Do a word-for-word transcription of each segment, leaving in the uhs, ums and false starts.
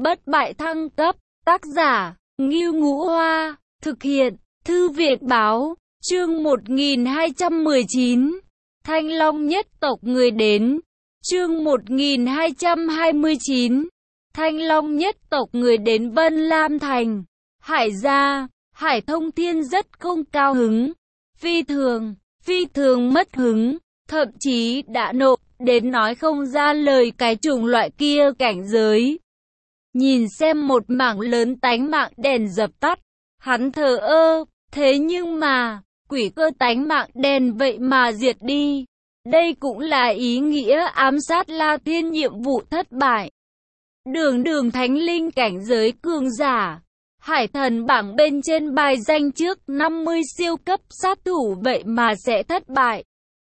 bất bại thăng cấp, tác giả, Ngưu Ngũ Hoa, thực hiện, Thư viện Báo, chương một nghìn hai trăm mười chín, Thanh Long nhất tộc người đến, chương một nghìn hai trăm hai mươi chín, Thanh Long nhất tộc người đến Vân Lam Thành, Hải gia, Hải Thông Thiên rất không cao hứng, phi thường, phi thường mất hứng, thậm chí đã nộ, đến nói không ra lời cái chủng loại kia cảnh giới. Nhìn xem một mảng lớn tánh mạng đèn dập tắt, hắn thờ ơ, thế nhưng mà, quỷ cơ tánh mạng đèn vậy mà diệt đi. Đây cũng là ý nghĩa ám sát La Thiên nhiệm vụ thất bại. Đường đường thánh linh cảnh giới cường giả, hải thần bảng bên trên bài danh trước năm mươi siêu cấp sát thủ vậy mà sẽ thất bại.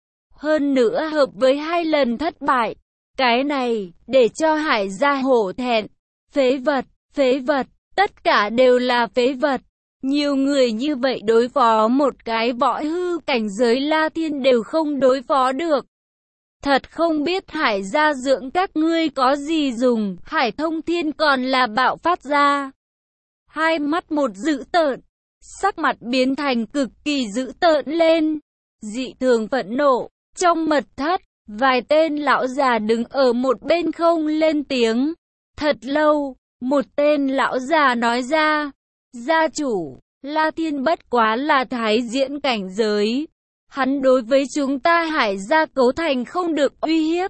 Hơn nữa hợp với hai lần thất bại. Cái này, để cho hải gia hổ thẹn. Phế vật, phế vật, tất cả đều là phế vật. Nhiều người như vậy đối phó một cái võ hư cảnh giới La Thiên đều không đối phó được. Thật không biết hải gia dưỡng các ngươi có gì dùng, Hải Thông Thiên còn là bạo phát ra. Hai mắt một dữ tợn, sắc mặt biến thành cực kỳ dữ tợn lên, dị thường phẫn nộ. Trong mật thất, vài tên lão già đứng ở một bên không lên tiếng. Thật lâu, một tên lão già nói ra, gia chủ, La Thiên bất quá là thái diễn cảnh giới. Hắn đối với chúng ta hải gia cấu thành không được uy hiếp.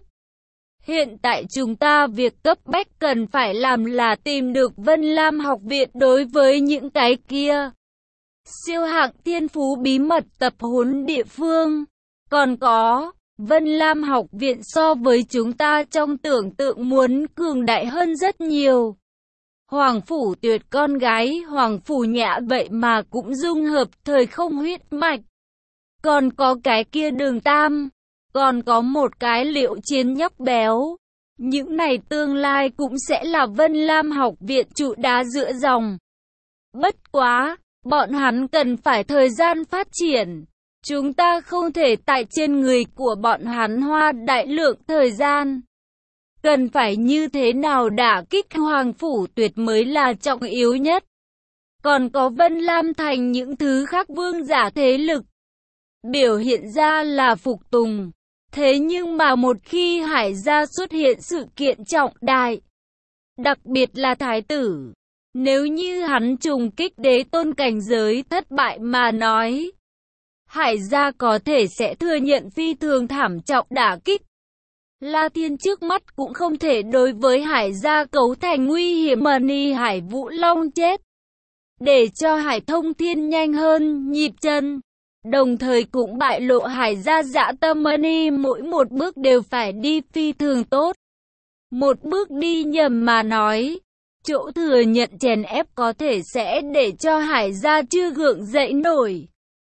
Hiện tại chúng ta việc cấp bách cần phải làm là tìm được Vân Lam học viện đối với những cái kia. Siêu hạng thiên phú bí mật tập huấn địa phương. Còn có, Vân Lam học viện so với chúng ta trong tưởng tượng muốn cường đại hơn rất nhiều. Hoàng phủ tuyệt con gái Hoàng phủ Nhã vậy mà cũng dung hợp thời không huyết mạch. Còn có cái kia Đường Tam, còn có một cái Liệu Chiến nhóc béo. Những này tương lai cũng sẽ là Vân Lam học viện trụ đá giữa dòng. Bất quá, bọn hắn cần phải thời gian phát triển. Chúng ta không thể tại trên người của bọn hắn hoa đại lượng thời gian. Cần phải như thế nào đả kích Hoàng phủ tuyệt mới là trọng yếu nhất. Còn có Vân Lam thành những thứ khác vương giả thế lực. Biểu hiện ra là phục tùng. Thế nhưng mà một khi hải gia xuất hiện sự kiện trọng đại, đặc biệt là thái tử, nếu như hắn trùng kích đế tôn cảnh giới thất bại mà nói, hải gia có thể sẽ thừa nhận phi thường thảm trọng đả kích. La Thiên trước mắt cũng không thể đối với hải gia cấu thành nguy hiểm mà ni Hải Vũ Long chết. Để cho Hải Thông Thiên nhanh hơn nhịp chân. Đồng thời cũng bại lộ hải gia dã tâm mani mỗi một bước đều phải đi phi thường tốt. Một bước đi nhầm mà nói, chỗ thừa nhận chèn ép có thể sẽ để cho hải gia chưa gượng dậy nổi.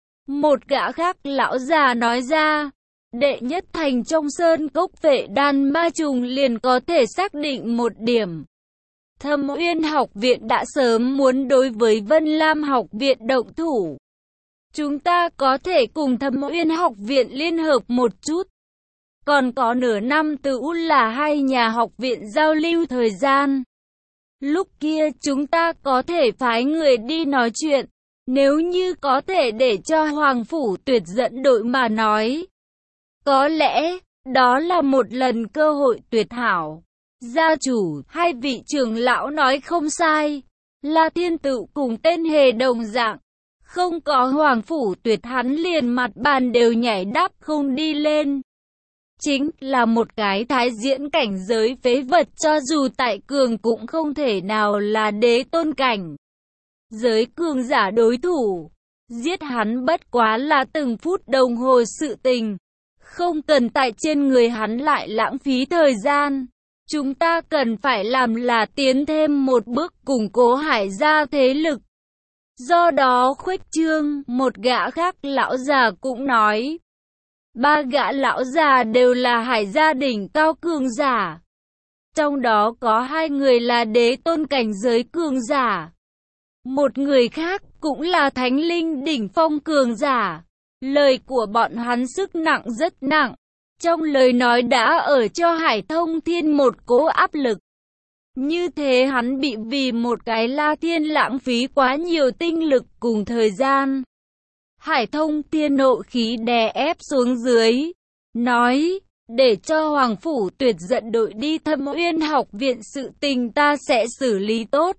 Một gã khác lão già nói ra, đệ nhất thành trong sơn cốc vệ đan ma trùng liền có thể xác định một điểm. Thâm Uyên học viện đã sớm muốn đối với Vân Lam học viện động thủ. Chúng ta có thể cùng Thâm Uyên học viện liên hợp một chút. Còn có nửa năm từ là hai nhà học viện giao lưu thời gian. Lúc kia chúng ta có thể phái người đi nói chuyện. Nếu như có thể để cho Hoàng phủ tuyệt dẫn đội mà nói. Có lẽ, đó là một lần cơ hội tuyệt hảo. Gia chủ, hai vị trưởng lão nói không sai. La Thiên Tự cùng tên hề đồng dạng. Không có Hoàng phủ tuyệt hắn liền mặt bàn đều nhảy đáp không đi lên. Chính là một cái thái diễn cảnh giới phế vật cho dù tại cường cũng không thể nào là đế tôn cảnh. Giới cường giả đối thủ, giết hắn bất quá là từng phút đồng hồ sự tình. Không cần tại trên người hắn lại lãng phí thời gian. Chúng ta cần phải làm là tiến thêm một bước củng cố hải gia thế lực. Do đó khuếch trương, một gã khác lão già cũng nói. Ba gã lão già đều là hải gia đỉnh cao cường giả. Trong đó có hai người là đế tôn cảnh giới cường giả. Một người khác cũng là thánh linh đỉnh phong cường giả. Lời của bọn hắn sức nặng rất nặng. Trong lời nói đã ở cho Hải Thông Thiên một cỗ áp lực. Như thế hắn bị vì một cái La Thiên lãng phí quá nhiều tinh lực cùng thời gian. Hải Thông Thiên nộ khí đè ép xuống dưới, nói, để cho Hoàng Phủ Tuyệt dẫn đội đi Thâm Uyên học viện, sự tình ta sẽ xử lý tốt.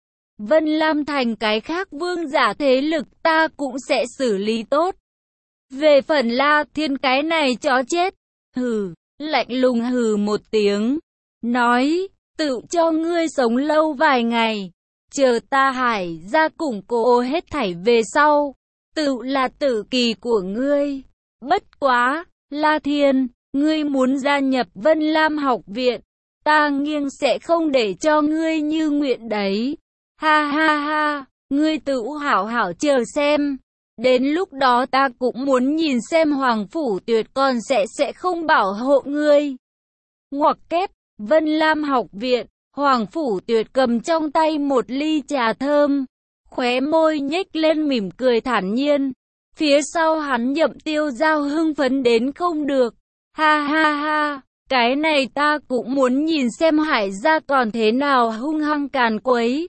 Vân Lam Thành cái khác vương giả thế lực ta cũng sẽ xử lý tốt. Về phần La Thiên cái này chó chết, hừ, lạnh lùng hừ một tiếng, nói, tự cho ngươi sống lâu vài ngày, chờ ta Hải ra củng cố hết thảy về sau, tự là tử kỳ của ngươi. Bất quá, La Thiên, ngươi muốn gia nhập Vân Lam học viện, ta nghiêng sẽ không để cho ngươi như nguyện đấy. Ha ha ha, ngươi tự hảo hảo chờ xem. Đến lúc đó ta cũng muốn nhìn xem Hoàng Phủ Tuyệt còn sẽ sẽ không bảo hộ ngươi. Ngoặc kép, Vân Lam học viện, Hoàng Phủ Tuyệt cầm trong tay một ly trà thơm, khóe môi nhếch lên mỉm cười thản nhiên. Phía sau hắn Nhậm Tiêu Giao hưng phấn đến không được. Ha ha ha, cái này ta cũng muốn nhìn xem Hải gia còn thế nào hung hăng càn quấy.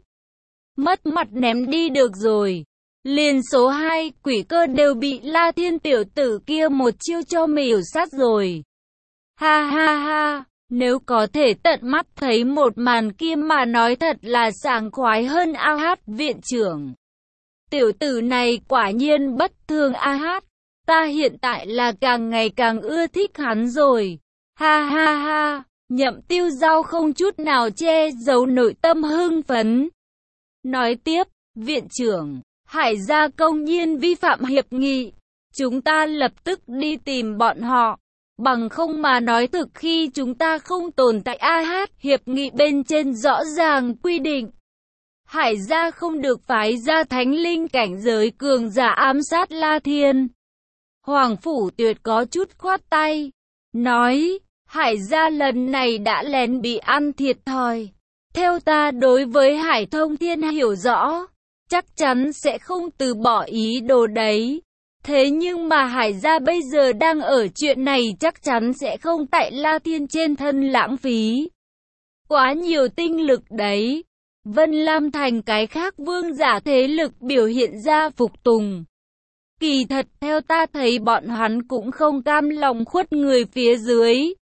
Mất mặt ném đi được rồi. Liền số hai quỷ cơ đều bị La Thiên tiểu tử kia một chiêu cho miểu sát rồi. Ha ha ha, nếu có thể tận mắt thấy một màn kia mà nói thật là sảng khoái hơn. A Hát viện trưởng, tiểu tử này quả nhiên bất thường. A Hát, ta hiện tại là càng ngày càng ưa thích hắn rồi. Ha ha ha, Nhậm Tiêu Giao không chút nào che giấu nội tâm hưng phấn. Nói tiếp, viện trưởng, Hải gia công nhiên vi phạm hiệp nghị, chúng ta lập tức đi tìm bọn họ, bằng không mà nói thực khi chúng ta không tồn tại. A Hát, hiệp nghị bên trên rõ ràng quy định, Hải gia không được phái ra thánh linh cảnh giới cường giả ám sát La Thiên. Hoàng Phủ Tuyệt có chút khoát tay, nói, Hải gia lần này đã lén bị ăn thiệt thòi. Theo ta đối với Hải Thông Thiên hiểu rõ, chắc chắn sẽ không từ bỏ ý đồ đấy. Thế nhưng mà Hải gia bây giờ đang ở chuyện này chắc chắn sẽ không tại La Thiên trên thân lãng phí quá nhiều tinh lực đấy. Vân Lam Thành cái khác vương giả thế lực biểu hiện ra phục tùng. Kỳ thật theo ta thấy bọn hắn cũng không cam lòng khuất người phía dưới.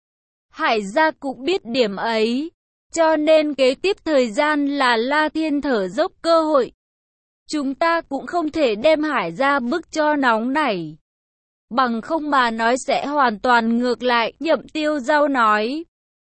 Hải gia cũng biết điểm ấy, cho nên kế tiếp thời gian là La Thiên thở dốc cơ hội. Chúng ta cũng không thể đem Hải gia bức cho nóng nảy, bằng không mà nói sẽ hoàn toàn ngược lại. Nhậm Tiêu Giao nói.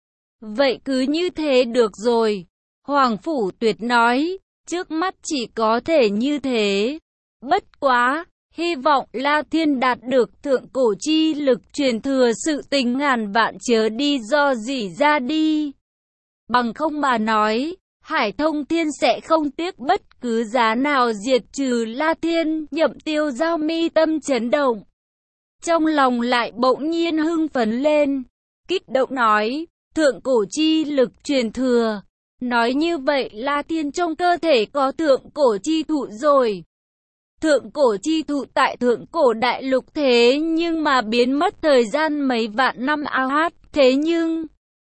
Vậy cứ như thế được rồi. Hoàng Phủ Tuyệt nói, trước mắt chỉ có thể như thế. Bất quá, hy vọng La Thiên đạt được thượng cổ chi lực truyền thừa, sự tình ngàn vạn chớ đi do gì ra đi. Bằng không mà nói, Hải Thông Thiên sẽ không tiếc bất cứ giá nào diệt trừ La Thiên. Nhậm Tiêu Giao mi tâm chấn động, trong lòng lại bỗng nhiên hưng phấn lên, kích động nói, thượng cổ chi lực truyền thừa. Nói như vậy La Thiên trong cơ thể có thượng cổ chi thụ rồi. Thượng cổ chi thụ tại thượng cổ đại lục thế nhưng mà biến mất thời gian mấy vạn năm. A Hát, thế nhưng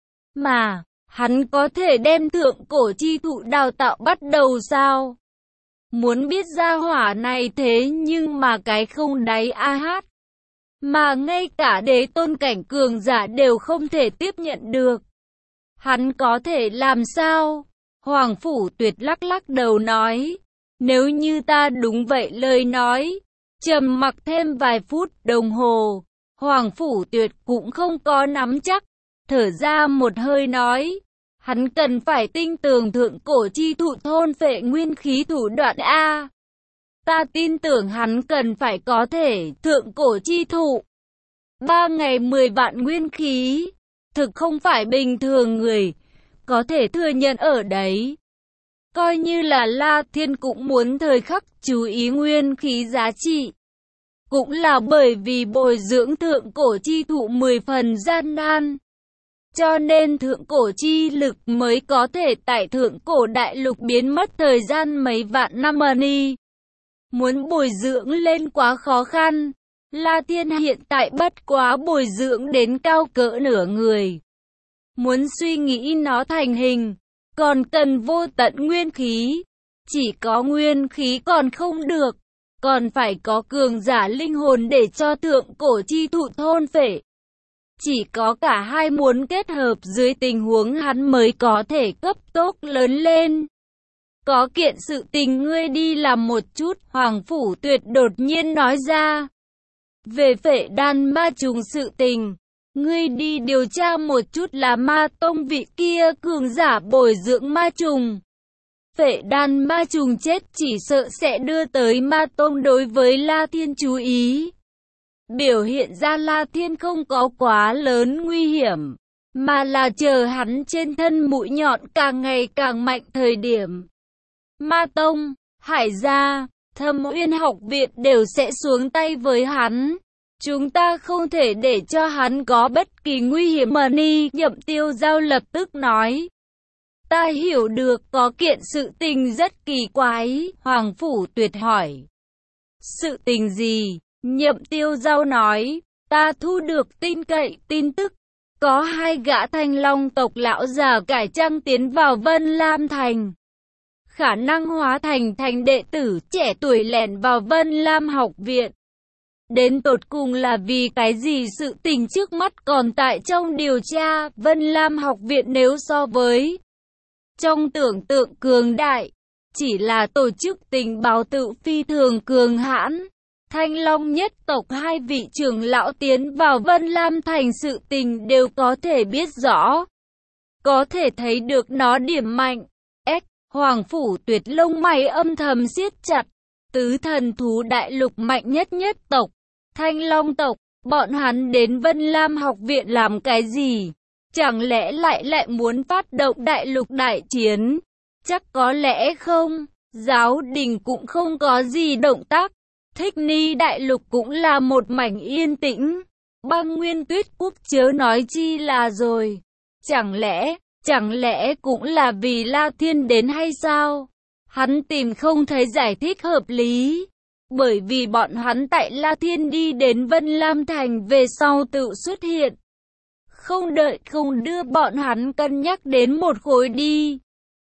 mà hắn có thể đem thượng cổ chi thụ đào tạo bắt đầu sao? Muốn biết ra hỏa này thế nhưng mà cái không đáy. A Hát, mà ngay cả đế tôn cảnh cường giả đều không thể tiếp nhận được. Hắn có thể làm sao? Hoàng Phủ Tuyệt lắc lắc đầu nói, nếu như ta đúng vậy lời nói. Trầm mặc thêm vài phút đồng hồ, Hoàng Phủ Tuyệt cũng không có nắm chắc, thở ra một hơi nói, hắn cần phải tinh tường thượng cổ chi thụ thôn phệ nguyên khí thủ đoạn. A, ta tin tưởng hắn cần phải có thể thượng cổ chi thụ. Ba ngày mười vạn nguyên khí, thực không phải bình thường người có thể thừa nhận ở đấy. Coi như là La Thiên cũng muốn thời khắc chú ý nguyên khí giá trị. Cũng là bởi vì bồi dưỡng thượng cổ chi thụ mười phần gian nan, cho nên thượng cổ chi lực mới có thể tại thượng cổ đại lục biến mất thời gian mấy vạn năm đi. Muốn bồi dưỡng lên quá khó khăn. La Thiên hiện tại bất quá bồi dưỡng đến cao cỡ nửa người. Muốn suy nghĩ nó thành hình, còn cần vô tận nguyên khí. Chỉ có nguyên khí còn không được, còn phải có cường giả linh hồn để cho thượng cổ chi thụ thôn phệ. Chỉ có cả hai muốn kết hợp dưới tình huống hắn mới có thể cấp tốc lớn lên. Có kiện sự tình ngươi đi làm một chút, Hoàng Phủ Tuyệt đột nhiên nói ra. Về phệ đan ma trùng sự tình, ngươi đi điều tra một chút là ma tông vị kia cường giả bồi dưỡng ma trùng. Phệ đan ma trùng chết chỉ sợ sẽ đưa tới ma tông đối với La Thiên chú ý. Biểu hiện ra La Thiên không có quá lớn nguy hiểm, mà là chờ hắn trên thân mũi nhọn càng ngày càng mạnh thời điểm. Ma tông, Hải gia, Thâm Uyên học viện đều sẽ xuống tay với hắn. Chúng ta không thể để cho hắn có bất kỳ nguy hiểm mà Ni Nhậm Tiêu Giao lập tức nói. Ta hiểu được, có kiện sự tình rất kỳ quái, Hoàng Phủ Tuyệt hỏi. Sự tình gì? Nhậm Tiêu Giao nói, ta thu được tin cậy tin tức. Có hai gã Thanh Long tộc lão già cải trang tiến vào Vân Lam Thành. Khả năng hóa thành thành đệ tử trẻ tuổi lẻn vào Vân Lam học viện. Đến tột cùng là vì cái gì sự tình trước mắt còn tại trong điều tra. Vân Lam học viện nếu so với trong tưởng tượng cường đại, chỉ là tổ chức tình báo tự phi thường cường hãn. Thanh Long nhất tộc hai vị trưởng lão tiến vào Vân Lam thành sự tình đều có thể biết rõ. Có thể thấy được nó điểm mạnh. S. Hoàng Phủ Tuyệt lông mày âm thầm siết chặt. Tứ thần thú đại lục mạnh nhất nhất tộc, Thanh Long tộc, bọn hắn đến Vân Lam học viện làm cái gì? Chẳng lẽ lại lại muốn phát động đại lục đại chiến? Chắc có lẽ không. Giáo đình cũng không có gì động tác. Thích Ni đại lục cũng là một mảnh yên tĩnh. Băng Nguyên Tuyết Quốc chớ nói chi là rồi. Chẳng lẽ, chẳng lẽ cũng là vì La Thiên đến hay sao? Hắn tìm không thấy giải thích hợp lý. Bởi vì bọn hắn tại La Thiên đi đến Vân Lam Thành về sau tự xuất hiện. Không đợi không đưa bọn hắn cân nhắc đến một khối đi.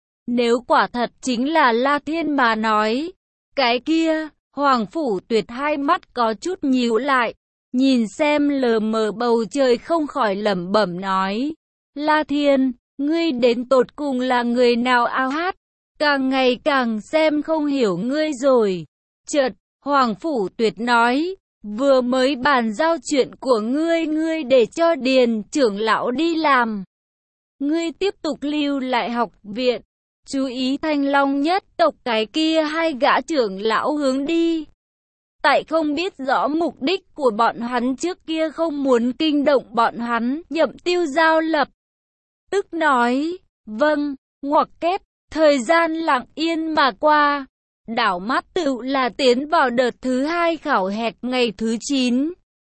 Nếu quả thật chính là La Thiên mà nói, cái kia, Hoàng Phủ Tuyệt hai mắt có chút nhíu lại, nhìn xem lờ mờ bầu trời không khỏi lẩm bẩm nói. La Thiên, ngươi đến tột cùng là người nào ao hát, càng ngày càng xem không hiểu ngươi rồi. Chợt, Hoàng Phủ Tuyệt nói, vừa mới bàn giao chuyện của ngươi, ngươi để cho Điền trưởng lão đi làm. Ngươi tiếp tục lưu lại học viện, chú ý Thanh Long nhất tộc cái kia hai gã trưởng lão hướng đi. Tại không biết rõ mục đích của bọn hắn trước kia không muốn kinh động bọn hắn, Nhậm Tiêu Giao lập tức nói, vâng, ngoặc kép, thời gian lặng yên mà qua. Đảo mắt tự là tiến vào đợt thứ hai khảo hạch ngày thứ chín.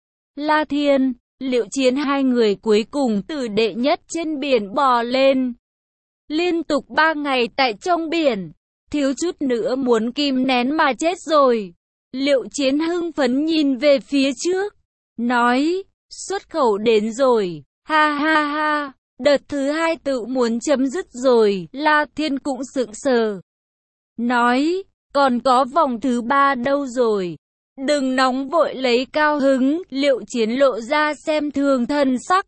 La Thiên, Liệu Chiến hai người cuối cùng từ đệ nhất trên biển bò lên. Liên tục ba ngày tại trong biển, thiếu chút nữa muốn kìm nén mà chết rồi. Liệu Chiến hưng phấn nhìn về phía trước, nói, xuất khẩu đến rồi, ha ha ha, đợt thứ hai tự muốn chấm dứt rồi. La Thiên cũng sững sờ, nói, còn có vòng thứ ba đâu rồi? Đừng nóng vội lấy cao hứng. Liệu Chiến lộ ra xem thường thân sắc,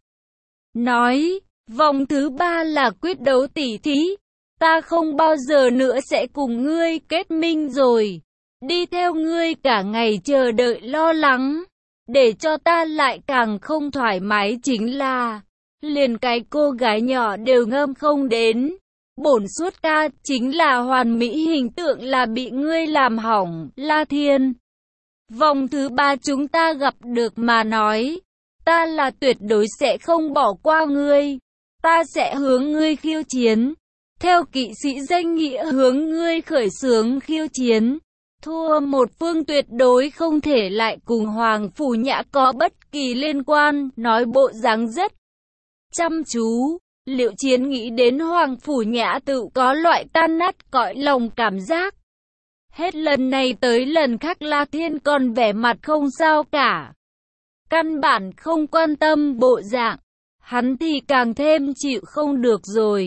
nói, vòng thứ ba là quyết đấu tỉ thí. Ta không bao giờ nữa sẽ cùng ngươi kết minh rồi. Đi theo ngươi cả ngày chờ đợi lo lắng. Để cho ta lại càng không thoải mái chính là, liền cái cô gái nhỏ đều ngâm không đến. Bổn suốt ca chính là hoàn mỹ hình tượng là bị ngươi làm hỏng. La Thiên, vòng thứ ba chúng ta gặp được mà nói, ta là tuyệt đối sẽ không bỏ qua ngươi. Ta sẽ hướng ngươi khiêu chiến, theo kỵ sĩ danh nghĩa hướng ngươi khởi xướng khiêu chiến. Thua một phương tuyệt đối không thể lại cùng Hoàng Phủ Nhã có bất kỳ liên quan. Nói bộ dáng rất chăm chú. Liệu Chiến nghĩ đến Hoàng Phủ Nhã tự có loại tan nát cõi lòng cảm giác. Hết lần này tới lần khác La Thiên còn vẻ mặt không sao cả, căn bản không quan tâm bộ dạng. Hắn thì càng thêm chịu không được rồi.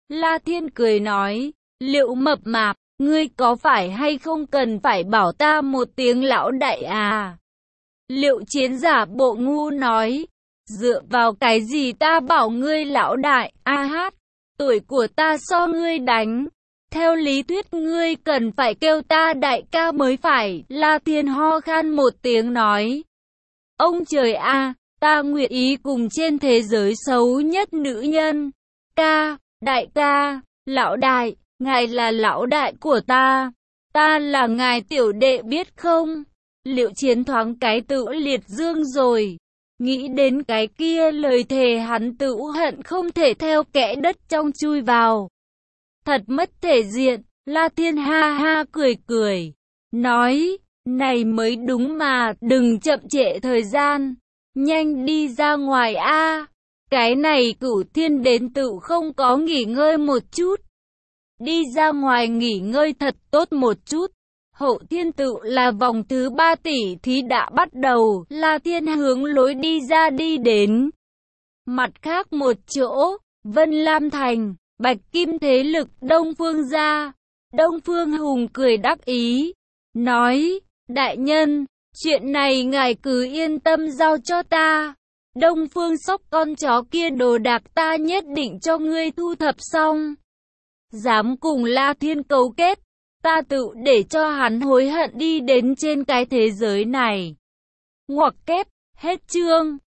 La Thiên cười nói, Liệu mập mạp, ngươi có phải hay không cần phải bảo ta một tiếng lão đại à? Liệu chiến giả bộ ngu nói, dựa vào cái gì ta bảo ngươi lão đại, a hát, tuổi của ta so ngươi đánh. Theo lý thuyết ngươi cần phải kêu ta đại ca mới phải. La Thiên ho khan một tiếng nói, ông trời a, ta nguyện ý cùng trên thế giới xấu nhất nữ nhân. Ca, đại ca, lão đại, ngài là lão đại của ta, ta là ngài tiểu đệ biết không? Liệu chiến thoáng cái tự liệt dương rồi. Nghĩ đến cái kia lời thề hắn tự hận không thể theo kẽ đất trong chui vào. Thật mất thể diện. La Thiên ha ha cười cười, nói, này mới đúng mà, đừng chậm trễ thời gian, nhanh đi ra ngoài a. Cái này Cửu Thiên đến tự không có nghỉ ngơi một chút. Đi ra ngoài nghỉ ngơi thật tốt một chút. Hậu thiên tự là vòng thứ ba tỷ thí đã bắt đầu. La Thiên hướng lối đi ra đi đến. Mặt khác một chỗ, Vân Lam Thành, Bạch Kim thế lực Đông Phương gia. Đông Phương Hùng cười đắc ý, nói, đại nhân, chuyện này ngài cứ yên tâm giao cho ta. Đông Phương Sóc con chó kia đồ đạc ta nhất định cho ngươi thu thập xong. Dám cùng La Thiên cấu kết, ta tự để cho hắn hối hận đi đến trên cái thế giới này. Ngoặc kép, hết chương.